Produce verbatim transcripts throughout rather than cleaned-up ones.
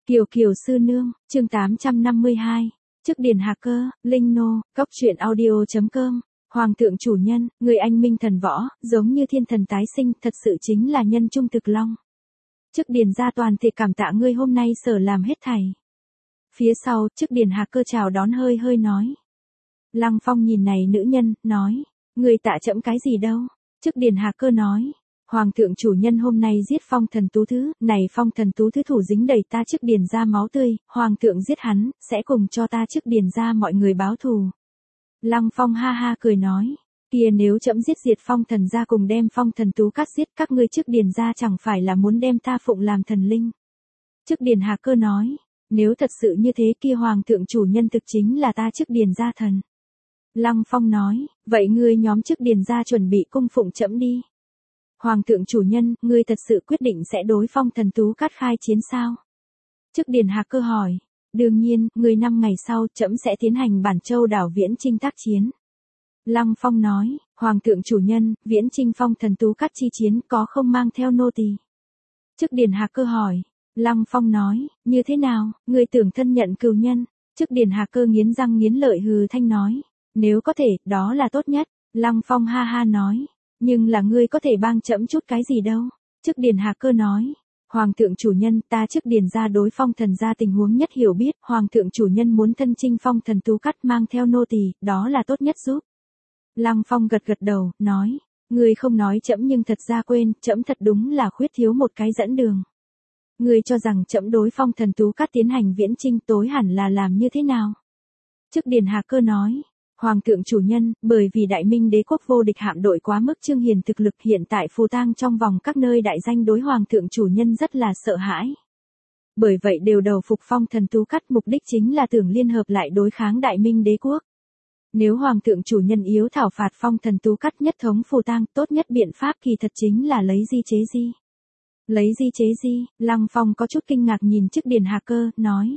Kiều Kiều sư nương, chương tám trăm năm mươi hai. Chức điền hacker, Linh Nô, Cóc truyện audio chấm com. Hoàng thượng chủ nhân, người anh minh thần võ, giống như thiên thần tái sinh, thật sự chính là nhân trung thực long. Chức điền gia toàn thể cảm tạ ngươi hôm nay sở làm hết thảy. Phía sau, chức điền hacker chào đón hơi hơi nói. Lăng Phong nhìn này nữ nhân, nói, người tạ chậm cái gì đâu. Chức điền hacker nói. Hoàng thượng chủ nhân hôm nay giết phong thần tú thứ, này phong thần tú thứ thủ dính đầy ta chức điền ra máu tươi, hoàng thượng giết hắn, sẽ cùng cho ta chức điền ra mọi người báo thù. Lăng Phong ha ha cười nói, kia nếu chậm giết diệt phong thần ra cùng đem phong thần tú cắt giết các ngươi chức điền ra chẳng phải là muốn đem ta phụng làm thần linh. Chức điền hà cơ nói, nếu thật sự như thế kia hoàng thượng chủ nhân thực chính là ta chức điền ra thần. Lăng Phong nói, vậy ngươi nhóm chức điền ra chuẩn bị cung phụng chậm đi. Hoàng thượng chủ nhân, ngươi thật sự quyết định sẽ đối phong thần tú cắt khai chiến sao? Chức điền hạc cơ hỏi. Đương nhiên, ngươi năm ngày sau trẫm sẽ tiến hành Bản Châu đảo viễn chinh tác chiến. Lăng Phong nói, Hoàng thượng chủ nhân, viễn chinh phong thần tú cắt chi chiến có không mang theo nô tỳ? Chức điền hạc cơ hỏi. Lăng Phong nói, như thế nào, ngươi tưởng thân nhận cừu nhân? Chức điền hạc cơ nghiến răng nghiến lợi hừ thanh nói, nếu có thể, đó là tốt nhất. Lăng Phong ha ha nói. Nhưng là ngươi có thể bang chẫm chút cái gì đâu. Chức điền hạc cơ nói. Hoàng thượng chủ nhân, ta chức điền ra đối phong thần ra tình huống nhất hiểu biết, hoàng thượng chủ nhân muốn thân chinh phong thần tú cắt mang theo nô tỳ, đó là tốt nhất giúp. Lăng Phong gật gật đầu, nói, ngươi không nói chẫm nhưng thật ra quên, chẫm thật đúng là khuyết thiếu một cái dẫn đường. Ngươi cho rằng chẫm đối phong thần tú cắt tiến hành viễn chinh tối hẳn là làm như thế nào? Chức điền hạc cơ nói. Hoàng thượng chủ nhân, bởi vì đại minh đế quốc vô địch hạm đội quá mức trương hiền thực lực hiện tại phù tang trong vòng các nơi đại danh đối hoàng thượng chủ nhân rất là sợ hãi. Bởi vậy đều đầu phục phong thần tú cắt mục đích chính là tưởng liên hợp lại đối kháng đại minh đế quốc. Nếu hoàng thượng chủ nhân yếu thảo phạt phong thần tú cắt nhất thống phù tang, tốt nhất biện pháp kỳ thật chính là lấy di chế di. Lấy di chế di, Lăng Phong có chút kinh ngạc nhìn chức điền hạc cơ, nói.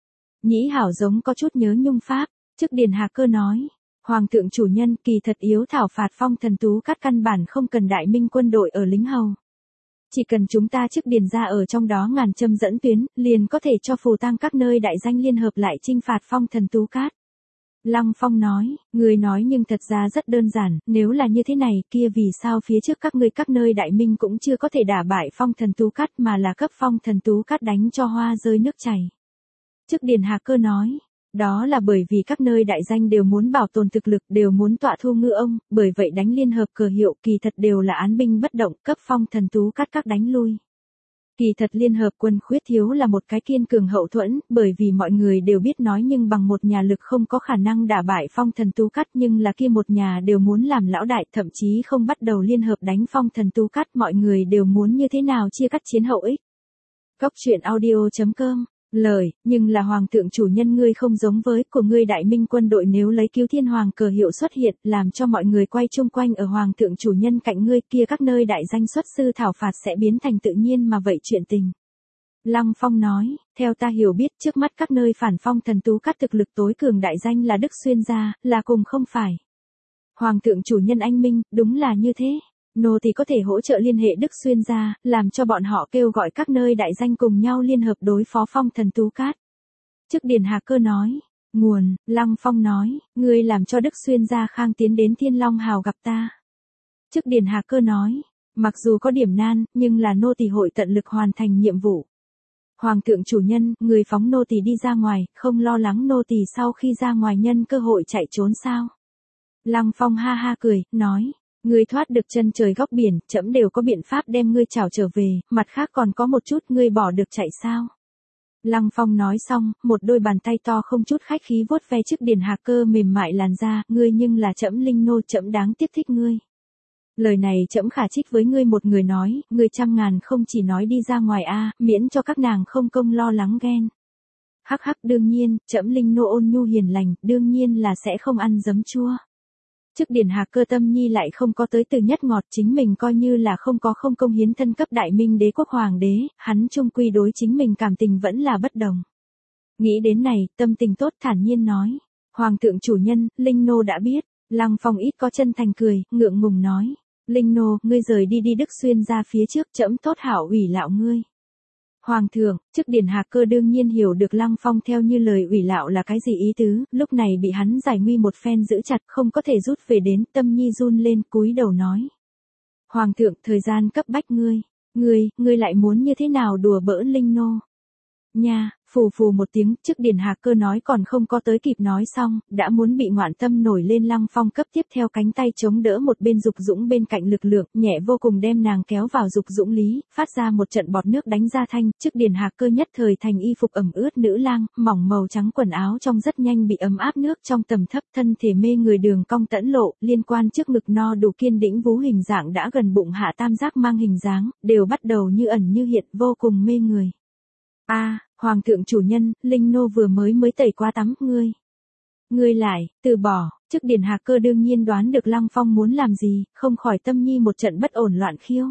Nhĩ hảo giống có chút nhớ nhung pháp, chức điền hạc cơ nói. Hoàng thượng chủ nhân kỳ thật yếu thảo phạt phong thần tú cắt căn bản không cần đại minh quân đội ở lính hầu. Chỉ cần chúng ta chức điền ra ở trong đó ngàn châm dẫn tuyến, liền có thể cho phù tang các nơi đại danh liên hợp lại chinh phạt phong thần tú cát. Lăng Phong nói, người nói nhưng thật ra rất đơn giản, nếu là như thế này kia vì sao phía trước các ngươi các nơi đại minh cũng chưa có thể đả bại phong thần tú cát mà là cấp phong thần tú cát đánh cho hoa rơi nước chảy. Chức điền hạc cơ nói. Đó là bởi vì các nơi đại danh đều muốn bảo tồn thực lực, đều muốn tọa thu ngư ông, bởi vậy đánh liên hợp cờ hiệu kỳ thật đều là án binh bất động, cấp phong thần tú cắt các đánh lui. Kỳ thật liên hợp quân khuyết thiếu là một cái kiên cường hậu thuẫn, bởi vì mọi người đều biết nói nhưng bằng một nhà lực không có khả năng đả bại phong thần tú cắt nhưng là kia một nhà đều muốn làm lão đại, thậm chí không bắt đầu liên hợp đánh phong thần tú cắt, mọi người đều muốn như thế nào chia cắt chiến hậu ích. Cóc truyện audio chấm com Lời, nhưng là hoàng thượng chủ nhân ngươi không giống với của ngươi đại minh quân đội nếu lấy cứu thiên hoàng cờ hiệu xuất hiện làm cho mọi người quay chung quanh ở hoàng thượng chủ nhân cạnh ngươi kia các nơi đại danh xuất sư thảo phạt sẽ biến thành tự nhiên mà vậy chuyện tình. Lăng Phong nói, theo ta hiểu biết trước mắt các nơi phản phong thần tú cắt thực lực tối cường đại danh là Đức Xuyên gia, là cùng không phải. Hoàng thượng chủ nhân anh minh, đúng là như thế. Nô thì có thể hỗ trợ liên hệ Đức Xuyên gia, làm cho bọn họ kêu gọi các nơi đại danh cùng nhau liên hợp đối phó phong thần tú cát. Chức điền hạc cơ nói, nguồn, Lăng Phong nói, ngươi làm cho Đức Xuyên gia khang tiến đến Thiên Long Hào gặp ta. Chức điền hạc cơ nói, mặc dù có điểm nan, nhưng là nô tỳ hội tận lực hoàn thành nhiệm vụ. Hoàng thượng chủ nhân, người phóng nô tỳ đi ra ngoài, không lo lắng nô tỳ sau khi ra ngoài nhân cơ hội chạy trốn sao? Lăng Phong ha ha cười, nói. Ngươi thoát được chân trời góc biển, trẫm đều có biện pháp đem ngươi trảo trở về, mặt khác còn có một chút ngươi bỏ được chạy sao? Lăng Phong nói xong, một đôi bàn tay to không chút khách khí vuốt ve chức điền hạc cơ mềm mại làn da, ngươi nhưng là trẫm linh nô trẫm đáng tiếc thích ngươi. Lời này trẫm khả trích với ngươi một người nói, ngươi trăm ngàn không chỉ nói đi ra ngoài a, miễn cho các nàng không công lo lắng ghen. Hắc hắc đương nhiên, trẫm linh nô ôn nhu hiền lành, đương nhiên là sẽ không ăn giấm chua. Chức điền hạc cơ tâm nhi lại không có tới từ nhất ngọt chính mình coi như là không có không công hiến thân cấp đại minh đế quốc hoàng đế, hắn trung quy đối chính mình cảm tình vẫn là bất đồng. Nghĩ đến này, tâm tình tốt thản nhiên nói. Hoàng thượng chủ nhân, Linh Nô đã biết. Lăng Phong ít có chân thành cười, ngượng ngùng nói. Linh Nô, ngươi rời đi đi Đức Xuyên ra phía trước trẫm tốt hảo ủy lạo ngươi. Hoàng thượng, chức điển hạc cơ đương nhiên hiểu được Lăng Phong theo như lời ủy lạo là cái gì ý tứ, lúc này bị hắn giải nguy một phen giữ chặt không có thể rút về đến, tâm nhi run lên cúi đầu nói. Hoàng thượng, thời gian cấp bách ngươi, ngươi, ngươi lại muốn như thế nào đùa bỡn Linh Nô. Nha, phù phù một tiếng, chức điển hạc cơ nói còn không có tới kịp nói xong, đã muốn bị ngoạn tâm nổi lên Lăng Phong cấp tiếp theo cánh tay chống đỡ một bên Dục Dũng bên cạnh lực lượng, nhẹ vô cùng đem nàng kéo vào Dục Dũng lý, phát ra một trận bọt nước đánh ra thanh, chức điển hạc cơ nhất thời thành y phục ẩm ướt nữ lang, mỏng màu trắng quần áo trong rất nhanh bị ấm áp nước trong tầm thấp, thân thể mê người đường cong tẫn lộ, liên quan trước ngực no đủ kiên đĩnh vú hình dạng đã gần bụng hạ tam giác mang hình dáng, đều bắt đầu như ẩn như hiện, vô cùng mê người. A, Hoàng thượng chủ nhân, Linh Nô vừa mới mới tẩy qua tắm, ngươi. Ngươi lại, từ bỏ, chức điển hạc cơ đương nhiên đoán được Lăng Phong muốn làm gì, không khỏi tâm nhi một trận bất ổn loạn khiêu.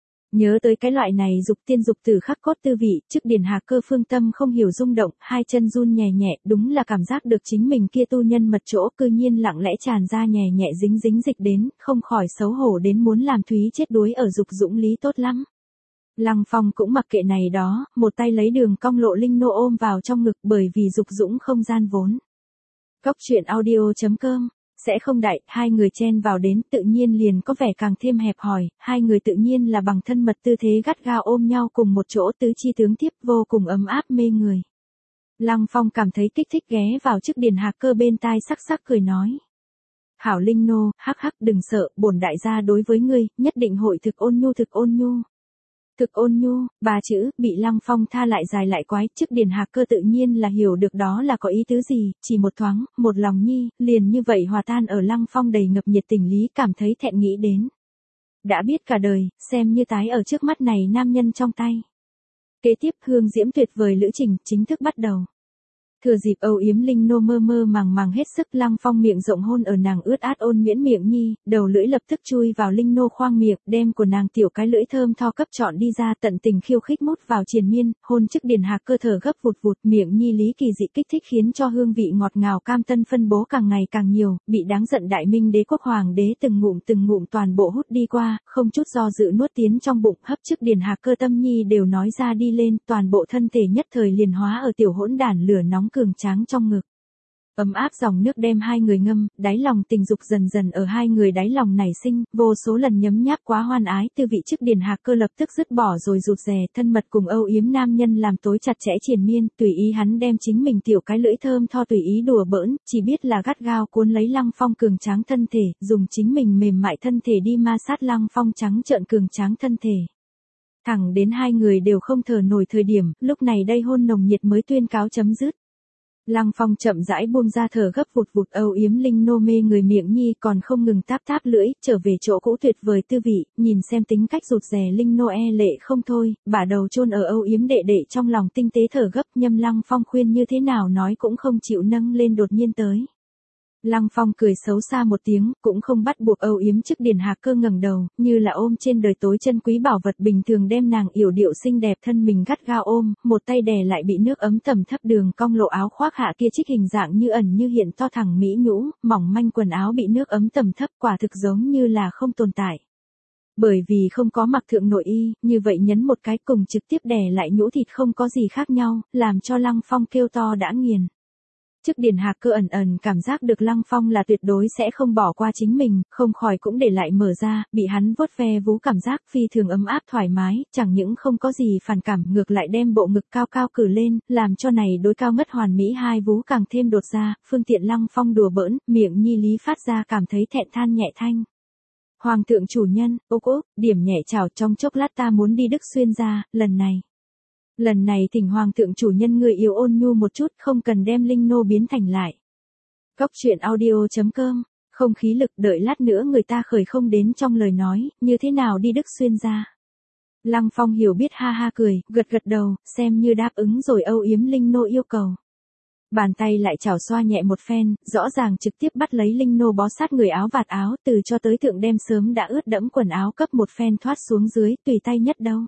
Nhớ tới cái loại này dục tiên dục tử khắc cốt tư vị, chức điển hạc cơ phương tâm không hiểu rung động, hai chân run nhẹ nhẹ, đúng là cảm giác được chính mình kia tu nhân mật chỗ cư nhiên lặng lẽ tràn ra nhẹ nhẹ dính dính dịch đến, không khỏi xấu hổ đến muốn làm Thúy chết đuối ở Dục Dũng lý tốt lắm. Lăng Phong cũng mặc kệ này đó, một tay lấy đường cong lộ Linh Nô ôm vào trong ngực bởi vì Dục Dũng không gian vốn. Cốc truyện audio chấm com, sẽ không đại, hai người chen vào đến tự nhiên liền có vẻ càng thêm hẹp hòi, hai người tự nhiên là bằng thân mật tư thế gắt gao ôm nhau cùng một chỗ tứ chi tướng tiếp vô cùng ấm áp mê người. Lăng Phong cảm thấy kích thích ghé vào chức điển hạc cơ bên tai sắc sắc cười nói. Hảo Linh Nô, hắc hắc đừng sợ, bổn đại gia đối với ngươi, nhất định hội thực ôn nhu thực ôn nhu. Thực ôn nhu, ba chữ, bị Lăng Phong tha lại dài lại quái, chức điển hạc cơ tự nhiên là hiểu được đó là có ý tứ gì, chỉ một thoáng, một lòng nhi, liền như vậy hòa tan ở Lăng Phong đầy ngập nhiệt tình lý cảm thấy thẹn nghĩ đến. Đã biết cả đời, xem như tái ở trước mắt này nam nhân trong tay. Kế tiếp hương diễm tuyệt vời lữ trình, chính thức bắt đầu. Thừa dịp âu yếm Linh Nô mơ mơ màng màng hết sức Lăng Phong miệng rộng hôn ở nàng ướt át ôn nhuyễn miệng nhi, đầu lưỡi lập tức chui vào Linh Nô khoang miệng, đem của nàng tiểu cái lưỡi thơm tho cấp chọn đi ra tận tình khiêu khích mút vào triền miên, hôn chức điển hạc cơ thở gấp vụt vụt miệng nhi lý kỳ dị kích thích khiến cho hương vị ngọt ngào cam tân phân bố càng ngày càng nhiều, bị đáng giận đại minh đế quốc hoàng đế từng ngụm từng ngụm toàn bộ hút đi qua, không chút do dự nuốt tiến trong bụng hấp chức điển hạc cơ tâm nhi đều nói ra đi lên, toàn bộ thân thể nhất thời liền hóa ở tiểu hỗn đản lửa nóng cường tráng trong ngực. Ấm áp dòng nước đem hai người ngâm, đáy lòng tình dục dần dần ở hai người đáy lòng nảy sinh, vô số lần nhấm nháp quá hoan ái, tư vị chức điển hạc cơ lập tức dứt bỏ rồi rụt rè, thân mật cùng âu yếm nam nhân làm tối chặt chẽ triền miên, tùy ý hắn đem chính mình tiểu cái lưỡi thơm tho tùy ý đùa bỡn, chỉ biết là gắt gao cuốn lấy Lăng Phong cường tráng thân thể, dùng chính mình mềm mại thân thể đi ma sát Lăng Phong trắng trợn cường tráng thân thể. Thẳng đến hai người đều không thở nổi thời điểm, lúc này đây hôn nồng nhiệt mới tuyên cáo chấm dứt. Lăng Phong chậm rãi buông ra thở gấp vụt vụt âu yếm Linh Nô mê người miệng nhi còn không ngừng táp táp lưỡi, trở về chỗ cũ tuyệt vời tư vị, nhìn xem tính cách rụt rè Linh Nô e lệ không thôi, bả đầu chôn ở âu yếm đệ đệ trong lòng tinh tế thở gấp nhâm Lăng Phong khuyên như thế nào nói cũng không chịu nâng lên đột nhiên tới. Lăng Phong cười xấu xa một tiếng, cũng không bắt buộc âu yếm chức điển hạc cơ ngẩng đầu, như là ôm trên đời tối chân quý bảo vật bình thường đem nàng yểu điệu xinh đẹp thân mình gắt gao ôm, một tay đè lại bị nước ấm tầm thấp đường cong lộ áo khoác hạ kia trích hình dạng như ẩn như hiện to thẳng mỹ nhũ, mỏng manh quần áo bị nước ấm tầm thấp quả thực giống như là không tồn tại. Bởi vì không có mặc thượng nội y, như vậy nhấn một cái cùng trực tiếp đè lại nhũ thịt không có gì khác nhau, làm cho Lăng Phong kêu to đã nghiền. Chức điển hạc cơ ẩn ẩn cảm giác được Lăng Phong là tuyệt đối sẽ không bỏ qua chính mình, không khỏi cũng để lại mở ra, bị hắn vuốt ve vú cảm giác phi thường ấm áp thoải mái, chẳng những không có gì phản cảm ngược lại đem bộ ngực cao cao cử lên, làm cho này đối cao ngất hoàn mỹ hai vú càng thêm đột ra, phương tiện Lăng Phong đùa bỡn, miệng nhi lý phát ra cảm thấy thẹn than nhẹ thanh. Hoàng thượng chủ nhân, ốc ốc, điểm nhẹ chào trong chốc lát ta muốn đi Đức Xuyên ra, lần này. Lần này thỉnh Hoàng thượng chủ nhân người yêu ôn nhu một chút không cần đem Linh Nô biến thành lại. Cốc truyện audio chấm com, không khí lực đợi lát nữa người ta khởi không đến trong lời nói, như thế nào đi Đức Xuyên ra. Lăng Phong hiểu biết ha ha cười, gật gật đầu, xem như đáp ứng rồi âu yếm Linh Nô yêu cầu. Bàn tay lại chảo xoa nhẹ một phen, rõ ràng trực tiếp bắt lấy Linh Nô bó sát người áo vạt áo từ cho tới thượng đem sớm đã ướt đẫm quần áo cấp một phen thoát xuống dưới, tùy tay nhất đâu.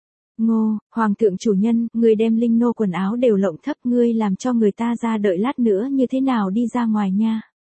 Ngô, Hoàng thượng chủ nhân, người đem Linh Nô quần áo đều lộng thấp ngươi làm cho người ta ra đợi lát nữa như thế nào đi ra ngoài nha.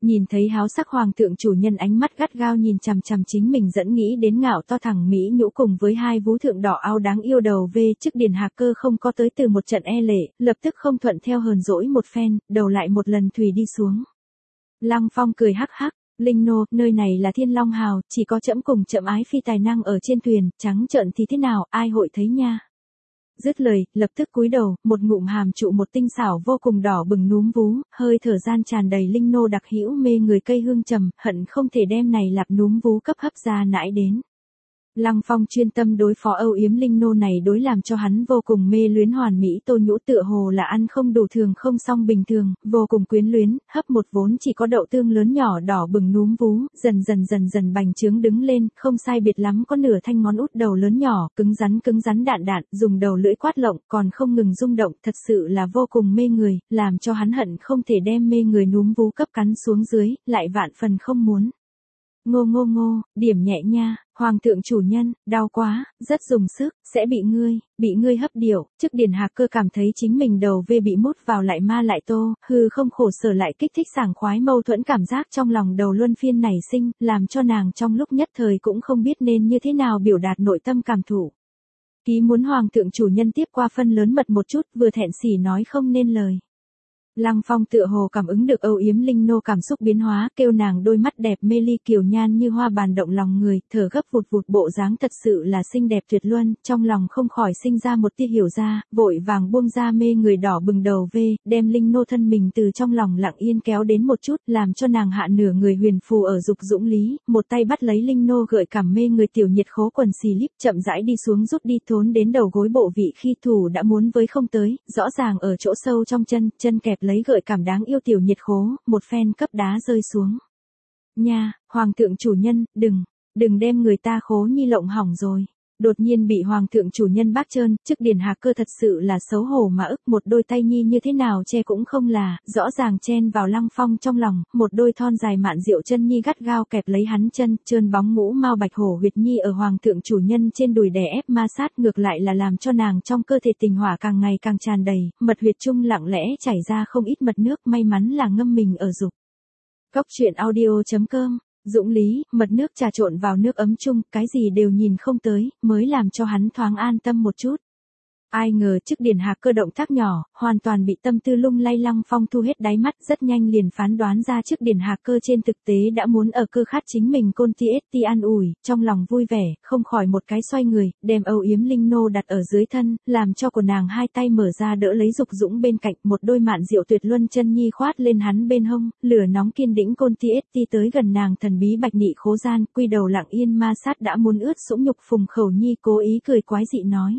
Nhìn thấy háo sắc hoàng thượng chủ nhân ánh mắt gắt gao nhìn chằm chằm chính mình dẫn nghĩ đến ngạo to thẳng Mỹ nhũ cùng với hai vú thượng đỏ ao đáng yêu đầu về trước Điền Hạc Cơ không có tới từ một trận e lệ, lập tức không thuận theo hờn dỗi một phen, đầu lại một lần thùy đi xuống. Lăng Phong cười hắc hắc, Linh nô, nơi này là Thiên Long Hào, chỉ có trẫm cùng trẫm ái phi tài năng ở trên thuyền, trắng trợn thì thế nào, ai hội thấy nha. Dứt lời, lập tức cúi đầu, một ngụm hàm trụ một tinh xảo vô cùng đỏ bừng núm vú, hơi thở gian tràn đầy linh nô đặc hữu mê người cây hương trầm, hận không thể đem này lạp núm vú cấp hấp ra nãi đến. Lăng Phong chuyên tâm đối phó âu yếm linh nô này đối làm cho hắn vô cùng mê luyến hoàn mỹ tô nhũ tựa hồ là ăn không đủ thường không xong bình thường, vô cùng quyến luyến, hấp một vốn chỉ có đậu tương lớn nhỏ đỏ bừng núm vú, dần dần dần dần bành trướng đứng lên, không sai biệt lắm có nửa thanh ngón út đầu lớn nhỏ, cứng rắn cứng rắn đạn đạn, dùng đầu lưỡi quát lộng, còn không ngừng rung động, thật sự là vô cùng mê người, làm cho hắn hận không thể đem mê người núm vú cấp cắn xuống dưới, lại vạn phần không muốn. Ngô ngô ngô, điểm nhẹ nha, hoàng thượng chủ nhân, đau quá, rất dùng sức, sẽ bị ngươi, bị ngươi hấp điệu, trước Điền Hạc Cơ cảm thấy chính mình đầu vê bị mút vào lại ma lại tô, hư không khổ sở lại kích thích sảng khoái mâu thuẫn cảm giác trong lòng đầu luân phiên nảy sinh, làm cho nàng trong lúc nhất thời cũng không biết nên như thế nào biểu đạt nội tâm cảm thụ. Ký muốn hoàng thượng chủ nhân tiếp qua phân lớn mật một chút, vừa thẹn sỉ nói không nên lời. Lăng Phong tựa hồ cảm ứng được âu yếm linh nô cảm xúc biến hóa, kêu nàng đôi mắt đẹp mê ly kiều nhan như hoa bàn động lòng người, thở gấp vụt vụt bộ dáng thật sự là xinh đẹp tuyệt luân, trong lòng không khỏi sinh ra một tia hiểu ra, vội vàng buông ra mê người đỏ bừng đầu vê, đem linh nô thân mình từ trong lòng lặng yên kéo đến một chút, làm cho nàng hạ nửa người huyền phù ở dục dũng lý, một tay bắt lấy linh nô gợi cảm mê người tiểu nhiệt khố quần xì líp, chậm rãi đi xuống rút đi thốn đến đầu gối bộ vị khi thủ đã muốn với không tới, rõ ràng ở chỗ sâu trong chân, chân kẹp lấy gợi cảm đáng yêu tiểu nhiệt khố, một phen cấp đá rơi xuống. Nha, hoàng thượng chủ nhân, đừng, đừng đem người ta khố nhi lộng hỏng rồi. Đột nhiên bị hoàng thượng chủ nhân bác trơn, trước Điền Hạc Cơ thật sự là xấu hổ mà ức, một đôi tay nhi như thế nào che cũng không là, rõ ràng chen vào Lăng Phong trong lòng, một đôi thon dài mạn diệu chân nhi gắt gao kẹp lấy hắn chân, trơn bóng ngũ mao bạch hổ huyệt nhi ở hoàng thượng chủ nhân trên đùi đè ép ma sát, ngược lại là làm cho nàng trong cơ thể tình hỏa càng ngày càng tràn đầy, mật huyệt trung lặng lẽ chảy ra không ít mật nước, may mắn là ngâm mình ở dục. Góc truyện audio chấm com. Dũng lý, mật nước trà trộn vào nước ấm chung, cái gì đều nhìn không tới, mới làm cho hắn thoáng an tâm một chút. Ai ngờ trước Điền Hạc Cơ động tác nhỏ, hoàn toàn bị tâm tư lung lay Lăng Phong thu hết đáy mắt, rất nhanh liền phán đoán ra trước Điền Hạc Cơ trên thực tế đã muốn ở cơ khát chính mình côn ti ết ti an ủi, trong lòng vui vẻ, không khỏi một cái xoay người, đem âu yếm linh nô đặt ở dưới thân, làm cho của nàng hai tay mở ra đỡ lấy dục dũng bên cạnh, một đôi mạn diệu tuyệt luân chân nhi khoát lên hắn bên hông, lửa nóng kiên đĩnh côn ti ết ti tới gần nàng thần bí bạch nị khố gian, quy đầu lặng yên ma sát đã muốn ướt sũng nhục phùng khẩu nhi cố ý cười quái dị nói.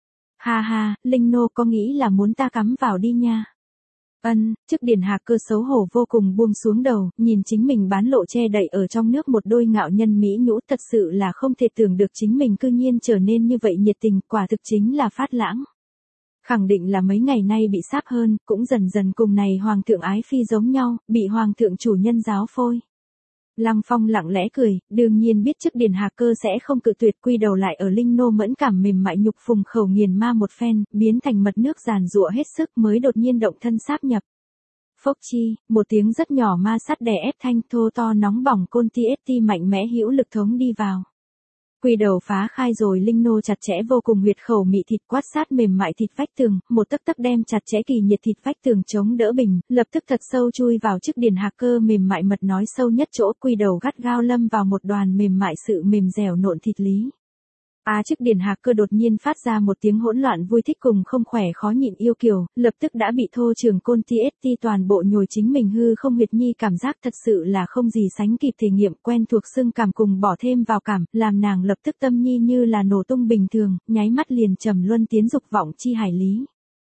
Ha ha, Linh nô có nghĩ là muốn ta cắm vào đi nha. Ân, trước Điền Hạc Cơ xấu hổ vô cùng buông xuống đầu, nhìn chính mình bán lộ che đậy ở trong nước một đôi ngạo nhân mỹ nhũ, thật sự là không thể tưởng được chính mình cư nhiên trở nên như vậy nhiệt tình, quả thực chính là phát lãng. Khẳng định là mấy ngày nay bị sáp hơn, cũng dần dần cùng này hoàng thượng ái phi giống nhau, bị hoàng thượng chủ nhân giáo phôi. Lăng Phong lặng lẽ cười, đương nhiên biết trước Điền Hạc Cơ sẽ không cự tuyệt, quy đầu lại ở linh nô mẫn cảm mềm mại nhục phùng khẩu nghiền ma một phen, biến thành mật nước giàn giụa hết sức mới đột nhiên động thân sáp nhập. Phốc chi, một tiếng rất nhỏ ma sát đè ép thanh thô to nóng bỏng côn ti ết ti mạnh mẽ hữu lực thống đi vào. Quy đầu phá khai rồi linh nô chặt chẽ vô cùng huyệt khẩu mị thịt quát sát mềm mại thịt vách tường, một tấc tấc đem chặt chẽ kỳ nhiệt thịt vách tường chống đỡ bình, lập tức thật sâu chui vào trước Điền Hạc Cơ mềm mại mật nói sâu nhất chỗ, quy đầu gắt gao lâm vào một đoàn mềm mại sự mềm dẻo nộn thịt lý. A à, trước Điền Hạc Cơ đột nhiên phát ra một tiếng hỗn loạn vui thích cùng không khỏe khó nhịn yêu kiều, lập tức đã bị thô trường côn ti ết ti toàn bộ nhồi chính mình hư không huyệt nhi, cảm giác thật sự là không gì sánh kịp thể nghiệm, quen thuộc xương cảm cùng bỏ thêm vào cảm, làm nàng lập tức tâm nhi như là nổ tung bình thường, nháy mắt liền trầm luân tiến dục vọng chi hải lý.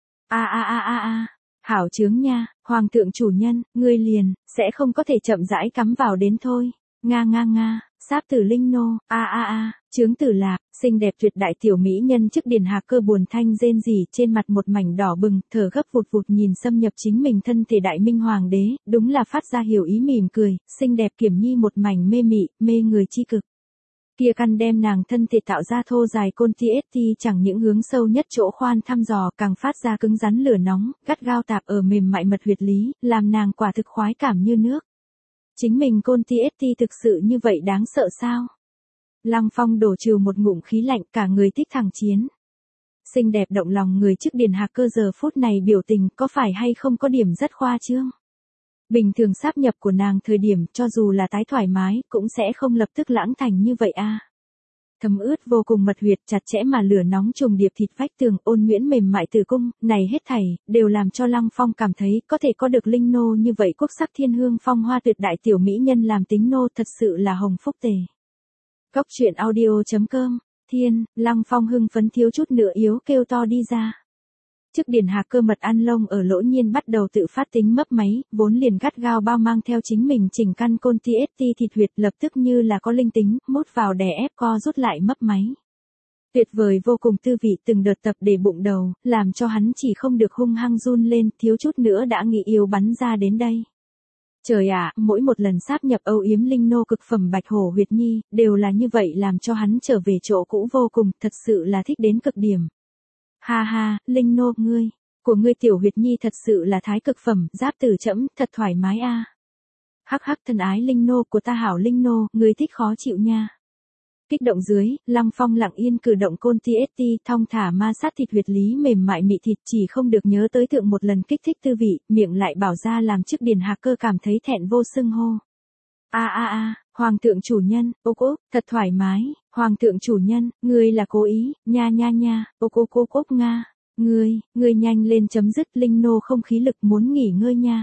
A a a a a, hảo chướng nha, hoàng thượng chủ nhân, ngươi liền sẽ không có thể chậm rãi cắm vào đến thôi. Nga nga nga, sáp tử linh nô, a a a, chướng tử lạc, xinh đẹp tuyệt đại tiểu mỹ nhân trước Điền Hạc Cơ buồn thanh rên rỉ, trên mặt một mảnh đỏ bừng, thở gấp vụt vụt nhìn xâm nhập chính mình thân thể đại minh hoàng đế, đúng là phát ra hiểu ý mỉm cười, xinh đẹp kiểm nhi một mảnh mê mị, mê người chi cực. Kia căn đem nàng thân thể tạo ra thô dài côn ti ết ti chẳng những hướng sâu nhất chỗ khoan thăm dò, càng phát ra cứng rắn lửa nóng, gắt gao tạp ở mềm mại mật huyệt lý, làm nàng quả thực khoái cảm như nước. Chính mình Côn tê ét tê thực sự như vậy đáng sợ sao? Lăng Phong đổ trừ một ngụm khí lạnh, cả người tích thẳng chiến. Xinh đẹp động lòng người trước Điền Hạc Cơ giờ phút này biểu tình có phải hay không có điểm rất khoa trương. Bình thường sáp nhập của nàng thời điểm cho dù là tái thoải mái cũng sẽ không lập tức lãng thành như vậy a. Thấm ướt vô cùng mật huyệt chặt chẽ mà lửa nóng trùng điệp thịt vách tường ôn nhuyễn mềm mại tử cung, này hết thảy, đều làm cho Lăng Phong cảm thấy có thể có được linh nô như vậy quốc sắc thiên hương phong hoa tuyệt đại tiểu mỹ nhân làm tính nô thật sự là hồng phúc tề. Góc truyện audio.com, thiên, Lăng Phong hưng phấn thiếu chút nữa yếu kêu to đi ra. Trước Điền Hạc Cơ mật ăn lông ở lỗ nhiên bắt đầu tự phát tính mấp máy, vốn liền gắt gao bao mang theo chính mình chỉnh căn Côn tê ét tê thịt huyệt lập tức như là có linh tính, mút vào đè ép co rút lại mấp máy. Tuyệt vời vô cùng tư vị từng đợt tập để bụng đầu, làm cho hắn chỉ không được hung hăng run lên, thiếu chút nữa đã nghĩ yêu bắn ra đến đây. Trời ạ, mỗi một lần sáp nhập âu yếm linh nô cực phẩm bạch hổ huyệt nhi, đều là như vậy làm cho hắn trở về chỗ cũ vô cùng, thật sự là thích đến cực điểm. Ha ha, linh nô, ngươi, của ngươi tiểu huyệt nhi thật sự là thái cực phẩm, giáp tử trẫm, thật thoải mái a. Hắc hắc thân ái linh nô của ta hảo linh nô, ngươi thích khó chịu nha. Kích động dưới, Lăng Phong lặng yên cử động Côn tê ét tê thong thả ma sát thịt huyệt lý mềm mại mị thịt chỉ không được nhớ tới thượng một lần kích thích tư vị, miệng lại bảo ra làm trước Điền Hạc Cơ cảm thấy thẹn vô xưng hô. A a a, hoàng thượng chủ nhân, ốc ốc, thật thoải mái, hoàng thượng chủ nhân, ngươi là cố ý, nha nha nha, ốc ốc ốc ốc nga, ngươi, ngươi nhanh lên chấm dứt linh nô không khí lực muốn nghỉ ngơi nha.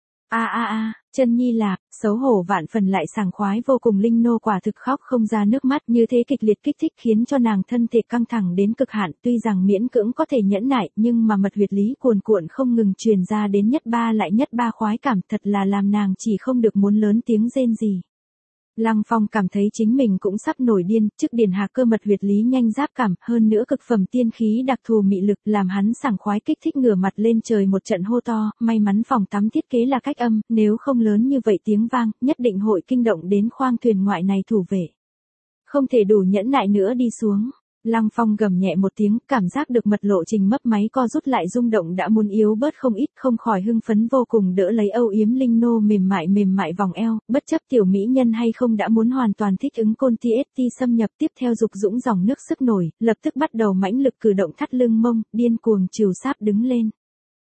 A a a, chân nhi lạp, xấu hổ vạn phần lại sảng khoái vô cùng linh nô quả thực khóc không ra nước mắt như thế kịch liệt kích thích khiến cho nàng thân thể căng thẳng đến cực hạn tuy rằng miễn cưỡng có thể nhẫn nại nhưng mà mật huyệt lý cuồn cuộn không ngừng truyền ra đến nhất ba lại nhất ba khoái cảm thật là làm nàng chỉ không được muốn lớn tiếng rên gì. Lăng Phong cảm thấy chính mình cũng sắp nổi điên, trước Điền Hạc Cơ mật huyệt lý nhanh giáp cảm, hơn nữa cực phẩm tiên khí đặc thù mị lực làm hắn sảng khoái kích thích ngửa mặt lên trời một trận hô to, may mắn phòng tắm thiết kế là cách âm, nếu không lớn như vậy tiếng vang, nhất định hội kinh động đến khoang thuyền ngoại này thủ vệ. Không thể đủ nhẫn nại nữa đi xuống. Lăng Phong gầm nhẹ một tiếng, cảm giác được mật lộ trình mấp máy co rút lại rung động đã muốn yếu bớt không ít, không khỏi hưng phấn vô cùng đỡ lấy âu yếm linh nô mềm mại mềm mại vòng eo, bất chấp tiểu mỹ nhân hay không đã muốn hoàn toàn thích ứng Côn tê ét tê xâm nhập tiếp theo dục dũng dòng nước sức nổi, lập tức bắt đầu mãnh lực cử động thắt lưng mông, điên cuồng trìu sáp đứng lên.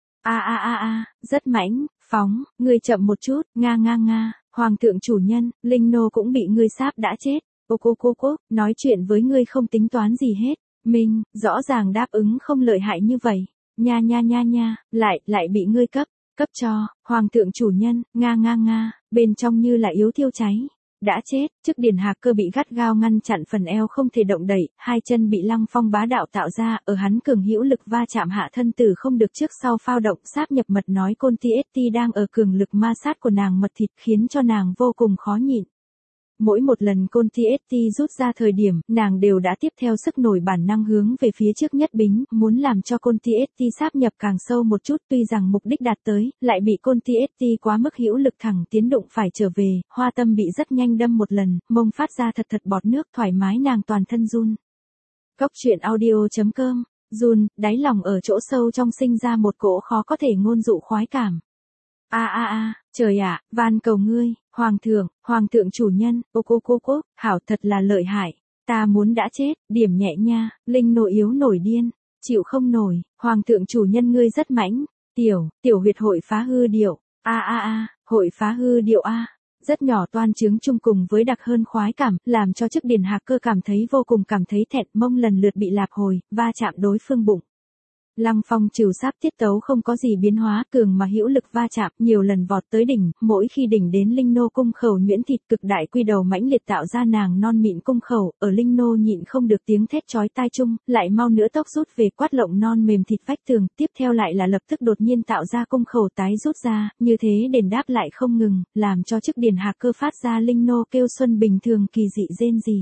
A a a a, rất mãnh, phóng, ngươi chậm một chút, nga nga nga, hoàng thượng chủ nhân, linh nô cũng bị ngươi sáp đã chết. Ô cô cô cô, nói chuyện với ngươi không tính toán gì hết, mình, rõ ràng đáp ứng không lợi hại như vậy, nha nha nha nha, lại, lại bị ngươi cấp, cấp cho, hoàng thượng chủ nhân, nga nga nga, bên trong như là yếu thiêu cháy, đã chết, trước Điền Hạc Cơ bị gắt gao ngăn chặn phần eo không thể động đẩy, hai chân bị Lăng Phong bá đạo tạo ra, ở hắn cường hữu lực va chạm hạ thân tử không được trước sau phao động sáp nhập mật nói Côn tê ét tê đang ở cường lực ma sát của nàng mật thịt khiến cho nàng vô cùng khó nhịn. Mỗi một lần Côn tê ét tê rút ra thời điểm, nàng đều đã tiếp theo sức nổi bản năng hướng về phía trước nhất bính, muốn làm cho Côn tê ét tê sáp nhập càng sâu một chút tuy rằng mục đích đạt tới, lại bị Côn tê ét tê quá mức hữu lực thẳng tiến đụng phải trở về, hoa tâm bị rất nhanh đâm một lần, mông phát ra thật thật bọt nước thoải mái nàng toàn thân run. Góc truyện audio.com, run, đáy lòng ở chỗ sâu trong sinh ra một cỗ khó có thể ngôn dụ khoái cảm. A a a, trời ạ, van cầu ngươi, hoàng thượng, hoàng thượng chủ nhân, ô cô cô cô, hảo thật là lợi hại, ta muốn đã chết, điểm nhẹ nha, linh nô yếu nổi điên, chịu không nổi, hoàng thượng chủ nhân ngươi rất mãnh, tiểu, tiểu huyệt hội phá hư điệu, a a a, hội phá hư điệu a, rất nhỏ toan trướng chung cùng với đặc hơn khoái cảm, làm cho trước Điền Hạc Cơ cảm thấy vô cùng cảm thấy thẹn, mông lần lượt bị lạp hồi, va chạm đối phương bụng. Lăng Phong trừ sáp tiết tấu không có gì biến hóa, cường mà hữu lực va chạm, nhiều lần vọt tới đỉnh, mỗi khi đỉnh đến linh nô cung khẩu nhuyễn thịt cực đại quy đầu mãnh liệt tạo ra nàng non mịn cung khẩu, ở linh nô nhịn không được tiếng thét chói tai chung, lại mau nữa tốc rút về quát lộng non mềm thịt vách tường, tiếp theo lại là lập tức đột nhiên tạo ra cung khẩu tái rút ra, như thế đền đáp lại không ngừng, làm cho trước Điền Hạc Cơ phát ra linh nô kêu xuân bình thường kỳ dị rên rỉ.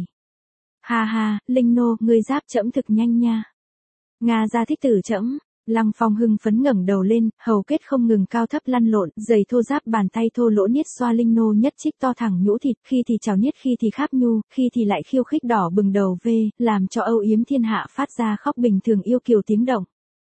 Ha ha, linh nô, ngươi giáp chẫm thực nhanh nha. Nga ra thích tử trẫm. Lăng Phong hưng phấn ngẩng đầu lên, hầu kết không ngừng cao thấp lăn lộn, giày thô giáp bàn tay thô lỗ niết xoa linh nô nhất trích to thẳng nhũ thịt, khi thì chào niết khi thì kháp nhu, khi thì lại khiêu khích đỏ bừng đầu vê, làm cho âu yếm thiên hạ phát ra khóc bình thường yêu kiều tiếng động.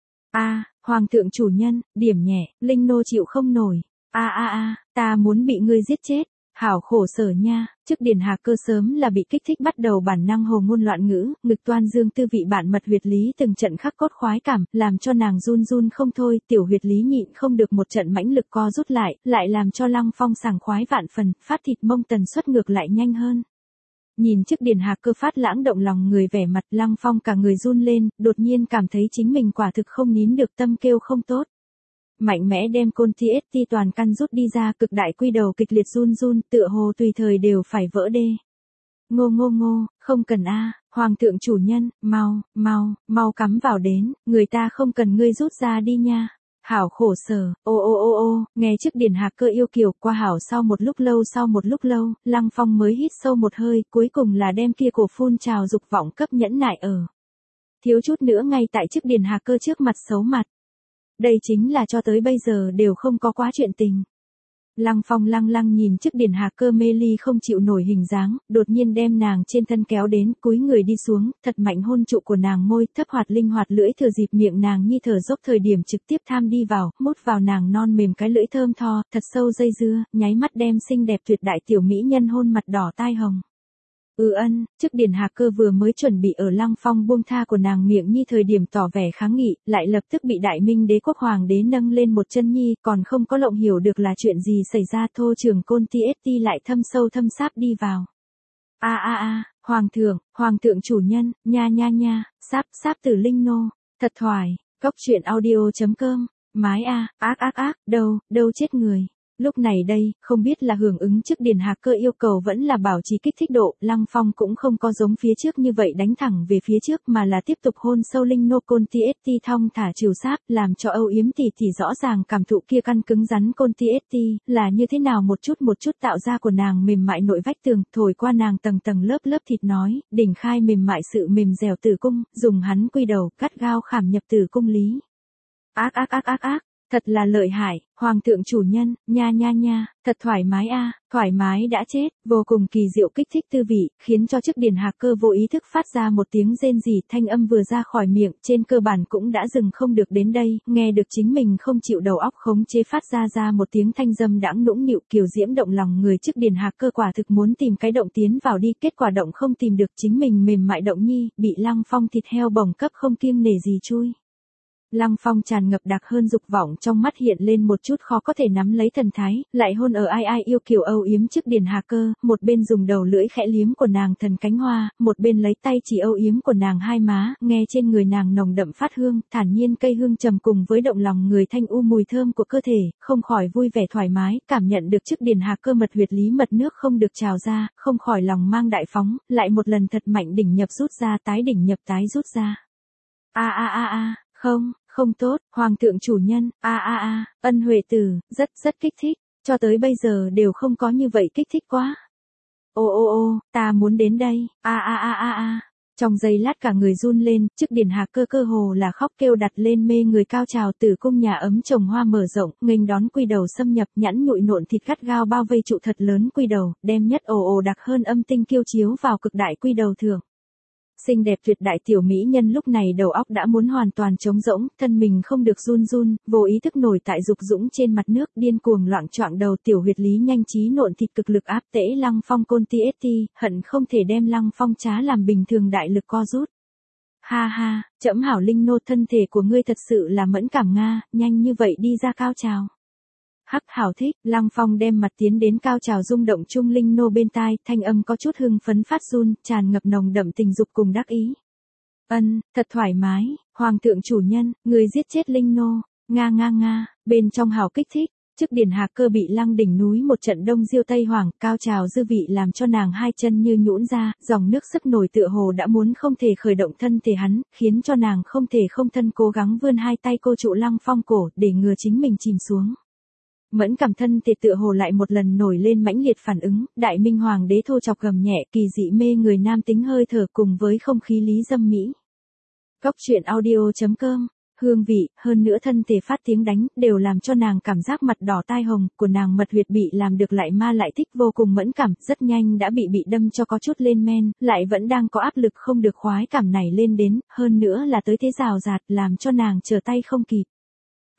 A, hoàng thượng chủ nhân, điểm nhẹ, linh nô chịu không nổi. A a a, ta muốn bị ngươi giết chết. Hảo khổ sở nha, trước Điền Hà Cơ sớm là bị kích thích bắt đầu bản năng hồ ngôn loạn ngữ, ngực toan dương tư vị bạn mật huyệt lý từng trận khắc cốt khoái cảm, làm cho nàng run run không thôi, tiểu huyệt lý nhịn không được một trận mãnh lực co rút lại, lại làm cho Lăng Phong sảng khoái vạn phần, phát thịt mông tần suất ngược lại nhanh hơn. Nhìn trước Điền Hà Cơ phát lãng động lòng người vẻ mặt, Lăng Phong cả người run lên, đột nhiên cảm thấy chính mình quả thực không nín được tâm kêu không tốt. Mạnh mẽ đem côn tê ét tê toàn căn rút đi ra, cực đại quy đầu kịch liệt run run, tựa hồ tùy thời đều phải vỡ đê. Ngô ngô ngô, không cần a, hoàng thượng chủ nhân, mau, mau, mau cắm vào đến, người ta không cần ngươi rút ra đi nha. Hảo khổ sở, ô ô ô ô, nghe trước Điền Hà Cơ yêu kiều qua hảo sau một lúc lâu sau một lúc lâu, Lăng Phong mới hít sâu một hơi, cuối cùng là đem kia cổ phun trào dục vọng cấp nhẫn nại ở. Thiếu chút nữa ngay tại trước Điền Hà Cơ trước mặt xấu mặt. Đây chính là cho tới bây giờ đều không có quá chuyện tình. Lăng Phong lăng lăng nhìn trước Điền Hà Cơ mê ly không chịu nổi hình dáng, đột nhiên đem nàng trên thân kéo đến, cúi người đi xuống, thật mạnh hôn trụ của nàng môi, thấp hoạt linh hoạt lưỡi thừa dịp miệng nàng nhi thở dốc thời điểm trực tiếp tham đi vào, mút vào nàng non mềm cái lưỡi thơm tho, thật sâu dây dưa, nháy mắt đem xinh đẹp tuyệt đại tiểu mỹ nhân hôn mặt đỏ tai hồng. Ừ ân, trước Điền Hà Cơ vừa mới chuẩn bị ở Lăng Phong buông tha của nàng miệng nhi thời điểm tỏ vẻ kháng nghị, lại lập tức bị Đại Minh Đế quốc hoàng đế nâng lên một chân nhi, còn không có lộng hiểu được là chuyện gì xảy ra, thô trường côn tê ét tê lại thâm sâu thâm sáp đi vào. A a a, hoàng thượng, hoàng thượng chủ nhân, nha nha nha, sáp sáp tử linh nô, thật thoải, cốc truyện audio chấm com, mái a, ác ác ác, đâu, đâu chết người. Lúc này đây, không biết là hưởng ứng trước Điền Hà Cơ yêu cầu vẫn là bảo trì kích thích độ, Lăng Phong cũng không có giống phía trước như vậy đánh thẳng về phía trước mà là tiếp tục hôn sâu linh nô côn tê ét tê thong thả trừ sáp, làm cho âu yếm tỷ tỷ rõ ràng cảm thụ kia căn cứng rắn côn tê ét tê, là như thế nào một chút một chút tạo ra của nàng mềm mại nội vách tường, thổi qua nàng tầng tầng lớp lớp thịt nói, đỉnh khai mềm mại sự mềm dẻo tử cung, dùng hắn quy đầu, cắt gao khảm nhập tử cung lý. Ác ác ác ác ác. Thật là lợi hại, hoàng thượng chủ nhân, nha nha nha, thật thoải mái a, thoải mái đã chết, vô cùng kỳ diệu kích thích tư vị, khiến cho trước Điền Hà Cơ vô ý thức phát ra một tiếng rên rỉ, thanh âm vừa ra khỏi miệng, trên cơ bản cũng đã dừng không được đến đây, nghe được chính mình không chịu đầu óc khống chế phát ra ra một tiếng thanh dâm đãng nũng nịu kiều diễm động lòng người, trước Điền Hà Cơ quả thực muốn tìm cái động tiến vào đi, kết quả động không tìm được, chính mình mềm mại động nhi, bị Lăng Phong thịt heo bồng cấp không kiêng nể gì chui. Lăng Phong tràn ngập đặc hơn dục vọng trong mắt hiện lên một chút khó có thể nắm lấy thần thái, lại hôn ở ai ai yêu kiều âu yếm trước Điền Hà Cơ, một bên dùng đầu lưỡi khẽ liếm của nàng thần cánh hoa, một bên lấy tay chỉ âu yếm của nàng hai má, nghe trên người nàng nồng đậm phát hương, thản nhiên cây hương trầm cùng với động lòng người thanh u mùi thơm của cơ thể, không khỏi vui vẻ thoải mái, cảm nhận được trước Điền Hà Cơ mật huyệt lý mật nước không được trào ra, không khỏi lòng mang đại phóng, lại một lần thật mạnh đỉnh nhập rút ra tái đỉnh nhập tái rút ra. A a a a, không. Không tốt, hoàng thượng chủ nhân, a a a, ân huệ tử, rất rất kích thích, cho tới bây giờ đều không có như vậy kích thích quá. Ô ô ô, ta muốn đến đây, a a a a a. Trong giây lát cả người run lên, trước Điền Hà Cơ cơ hồ là khóc kêu đặt lên mê người cao trào tử cung nhà ấm trồng hoa mở rộng, nghênh đón quy đầu xâm nhập nhẵn nhụi nộn thịt gắt gao bao vây trụ thật lớn quy đầu, đem nhất ồ ồ đặc hơn âm tinh kiêu chiếu vào cực đại quy đầu thượng. Xinh đẹp tuyệt đại tiểu mỹ nhân lúc này đầu óc đã muốn hoàn toàn trống rỗng, thân mình không được run run, vô ý thức nổi tại dục dũng trên mặt nước, điên cuồng loạng choạng đầu tiểu huyệt lý nhanh trí nộn thịt cực lực áp tễ Lăng Phong côn tê ét tê, hận không thể đem Lăng Phong trá làm bình thường đại lực co rút. Ha ha, trẫm hảo linh nô, thân thể của ngươi thật sự là mẫn cảm nga, nhanh như vậy đi ra cao trào. Hắc hảo thích, Lăng Phong đem mặt tiến đến cao trào rung động trung linh nô bên tai, thanh âm có chút hưng phấn phát run, tràn ngập nồng đậm tình dục cùng đắc ý. Ân, thật thoải mái, hoàng thượng chủ nhân, người giết chết linh nô, nga nga nga, bên trong hảo kích thích, trước Điền Hà Cơ bị Lăng đỉnh núi một trận đông diêu tây hoàng, cao trào dư vị làm cho nàng hai chân như nhũn ra, dòng nước sức nổi tựa hồ đã muốn không thể khởi động thân thể hắn, khiến cho nàng không thể không thân cố gắng vươn hai tay cô trụ Lăng Phong cổ, để ngừa chính mình chìm xuống. Mẫn cảm thân thể tựa hồ lại một lần nổi lên mãnh liệt phản ứng, đại minh hoàng đế thô chọc gầm nhẹ kỳ dị mê người nam tính hơi thở cùng với không khí lý dâm mỹ. Cốc truyện audio chấm com, hương vị, hơn nữa thân thể phát tiếng đánh, đều làm cho nàng cảm giác mặt đỏ tai hồng, của nàng mật huyệt bị làm được lại ma lại thích vô cùng mẫn cảm, rất nhanh đã bị bị đâm cho có chút lên men, lại vẫn đang có áp lực không được khoái cảm này lên đến, hơn nữa là tới thế rào rạt, làm cho nàng trở tay không kịp.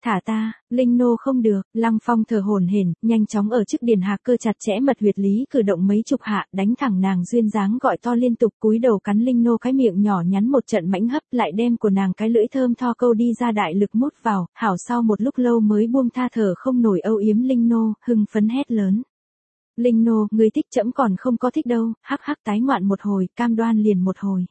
Thả ta, Linh Nô không được, Lăng Phong thở hổn hển, nhanh chóng ở trước điền hạc cơ chặt chẽ mật huyệt lý cử động mấy chục hạ, đánh thẳng nàng duyên dáng gọi to liên tục, cúi đầu cắn Linh Nô cái miệng nhỏ nhắn một trận mãnh hấp, lại đem của nàng cái lưỡi thơm tho câu đi ra đại lực mút vào, hảo sau một lúc lâu mới buông tha thở không nổi âu yếm Linh Nô, hưng phấn hét lớn. Linh Nô, người thích trẫm còn không có thích đâu, hắc hắc tái ngoạn một hồi, cam đoan liền một hồi.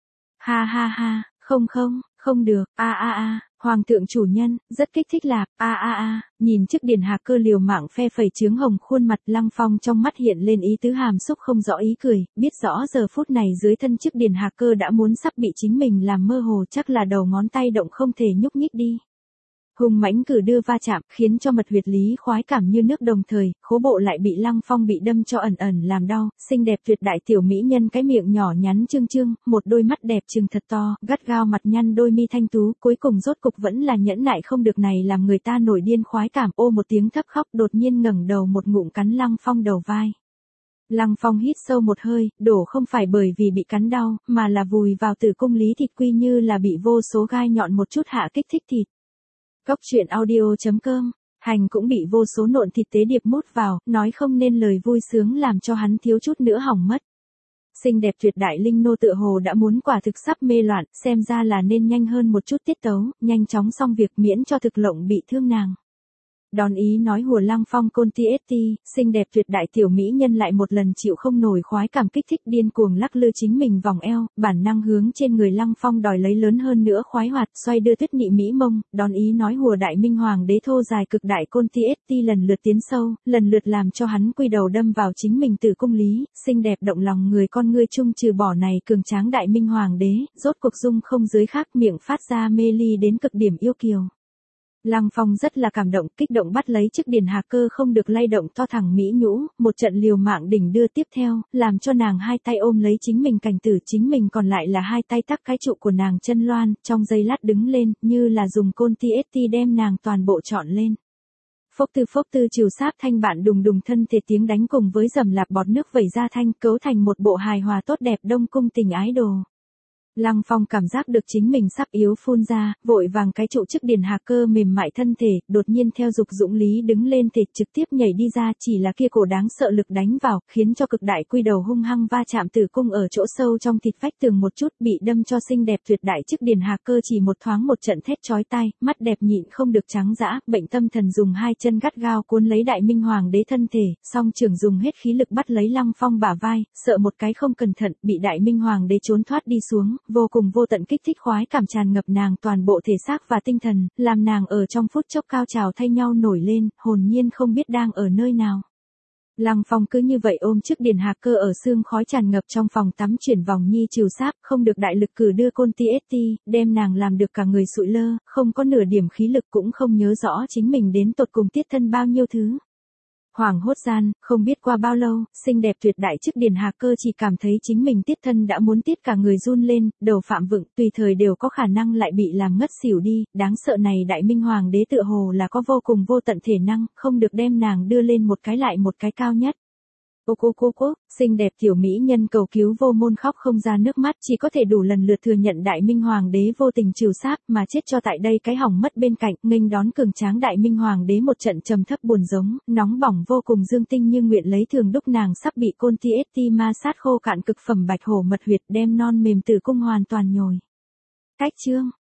Ha ha ha, không không, không được, a a a, hoàng thượng chủ nhân, rất kích thích lạp, a a a, nhìn trước điền hạc cơ liều mạng phe phẩy trướng hồng khuôn mặt, Lăng Phong trong mắt hiện lên ý tứ hàm xúc không rõ ý cười, biết rõ giờ phút này dưới thân trước điền hạc cơ đã muốn sắp bị chính mình làm mơ hồ, chắc là đầu ngón tay động không thể nhúc nhích đi. Hùng mãnh cử đưa va chạm, khiến cho mật huyệt lý khoái cảm như nước đồng thời, khố bộ lại bị Lăng Phong bị đâm cho ẩn ẩn làm đau, xinh đẹp tuyệt đại tiểu mỹ nhân cái miệng nhỏ nhắn trương trương, một đôi mắt đẹp trừng thật to, gắt gao mặt nhăn đôi mi thanh tú, cuối cùng rốt cục vẫn là nhẫn nại không được này làm người ta nổi điên khoái cảm, ô một tiếng thấp khóc đột nhiên ngẩng đầu một ngụm cắn Lăng Phong đầu vai. Lăng Phong hít sâu một hơi, đổ không phải bởi vì bị cắn đau, mà là vùi vào tử cung lý thịt quy như là bị vô số gai nhọn một chút hạ kích thích thịt. Cốc truyện audio chấm com, hành cũng bị vô số nộn thịt tế điệp mút vào, nói không nên lời vui sướng làm cho hắn thiếu chút nữa hỏng mất. Xinh đẹp tuyệt đại Linh Nô tựa hồ đã muốn quả thực sắp mê loạn, xem ra là nên nhanh hơn một chút tiết tấu, nhanh chóng xong việc miễn cho thực lộng bị thương nàng. Đón ý nói hùa Lăng Phong côn ti ết ti, xinh đẹp tuyệt đại tiểu mỹ nhân lại một lần chịu không nổi khoái cảm kích thích điên cuồng lắc lư chính mình vòng eo, bản năng hướng trên người Lăng Phong đòi lấy lớn hơn nữa khoái hoạt, xoay đưa tuyết nị mỹ mông, đón ý nói hùa đại minh hoàng đế thô dài cực đại côn ti ết ti lần lượt tiến sâu, lần lượt làm cho hắn quy đầu đâm vào chính mình tử cung lý, xinh đẹp động lòng người con ngươi chung trừ bỏ này cường tráng đại minh hoàng đế, rốt cuộc dung không dưới khác miệng phát ra mê ly đến cực điểm yêu kiều. Lăng Phong rất là cảm động, kích động bắt lấy chiếc điền hạc cơ không được lay động to thẳng mỹ nhũ, một trận liều mạng đỉnh đưa tiếp theo, làm cho nàng hai tay ôm lấy chính mình cảnh tử, chính mình còn lại là hai tay tắc cái trụ của nàng chân loan, trong giây lát đứng lên, như là dùng côn ti ết ti đem nàng toàn bộ trọn lên. Phốc tư phốc tư trừ sáp thanh bạn đùng đùng thân thể tiếng đánh cùng với rầm lạp bọt nước vẩy ra thanh cấu thành một bộ hài hòa tốt đẹp đông cung tình ái đồ. Lăng Phong cảm giác được chính mình sắp yếu phun ra, vội vàng cái trụ trước điền hạc cơ mềm mại thân thể, đột nhiên theo dục dũng lý đứng lên thể trực tiếp nhảy đi ra, chỉ là kia cổ đáng sợ lực đánh vào, khiến cho cực đại quy đầu hung hăng va chạm tử cung ở chỗ sâu trong thịt vách tường một chút, bị đâm cho xinh đẹp tuyệt đại trước điền hạc cơ chỉ một thoáng một trận thét chói tai, mắt đẹp nhịn không được trắng dã, bệnh tâm thần dùng hai chân gắt gao cuốn lấy đại minh hoàng đế thân thể, song trường dùng hết khí lực bắt lấy Lăng Phong bả vai, sợ một cái không cẩn thận, bị đại minh hoàng đế trốn thoát đi xuống. Vô cùng vô tận kích thích khoái cảm tràn ngập nàng toàn bộ thể xác và tinh thần, làm nàng ở trong phút chốc cao trào thay nhau nổi lên, hồn nhiên không biết đang ở nơi nào. Lăng Phong cứ như vậy ôm trước điền hạc cơ ở xương khói tràn ngập trong phòng tắm chuyển vòng nhi trừ sáp, không được đại lực cử đưa côn ti ết ti, đem nàng làm được cả người sụi lơ, không có nửa điểm khí lực cũng không nhớ rõ chính mình đến tột cùng tiết thân bao nhiêu thứ. Hoảng hốt gian, không biết qua bao lâu, xinh đẹp tuyệt đại trước điền hạc cơ chỉ cảm thấy chính mình tiết thân đã muốn tiết cả người run lên, đầu phạm vựng, tùy thời đều có khả năng lại bị làm ngất xỉu đi, đáng sợ này đại minh hoàng đế tựa hồ là có vô cùng vô tận thể năng, không được đem nàng đưa lên một cái lại một cái cao nhất. Ô cô cô cô, xinh đẹp tiểu mỹ nhân cầu cứu vô môn khóc không ra nước mắt, chỉ có thể đủ lần lượt thừa nhận đại minh hoàng đế vô tình trừ sáp mà chết cho tại đây cái hỏng mất bên cạnh, nghênh đón cường tráng đại minh hoàng đế một trận trầm thấp buồn giống, nóng bỏng vô cùng dương tinh như nguyện lấy thường đúc nàng sắp bị côn ti ết ti ma sát khô cạn cực phẩm bạch hổ mật huyệt đem non mềm tử cung hoàn toàn nhồi. Cách chương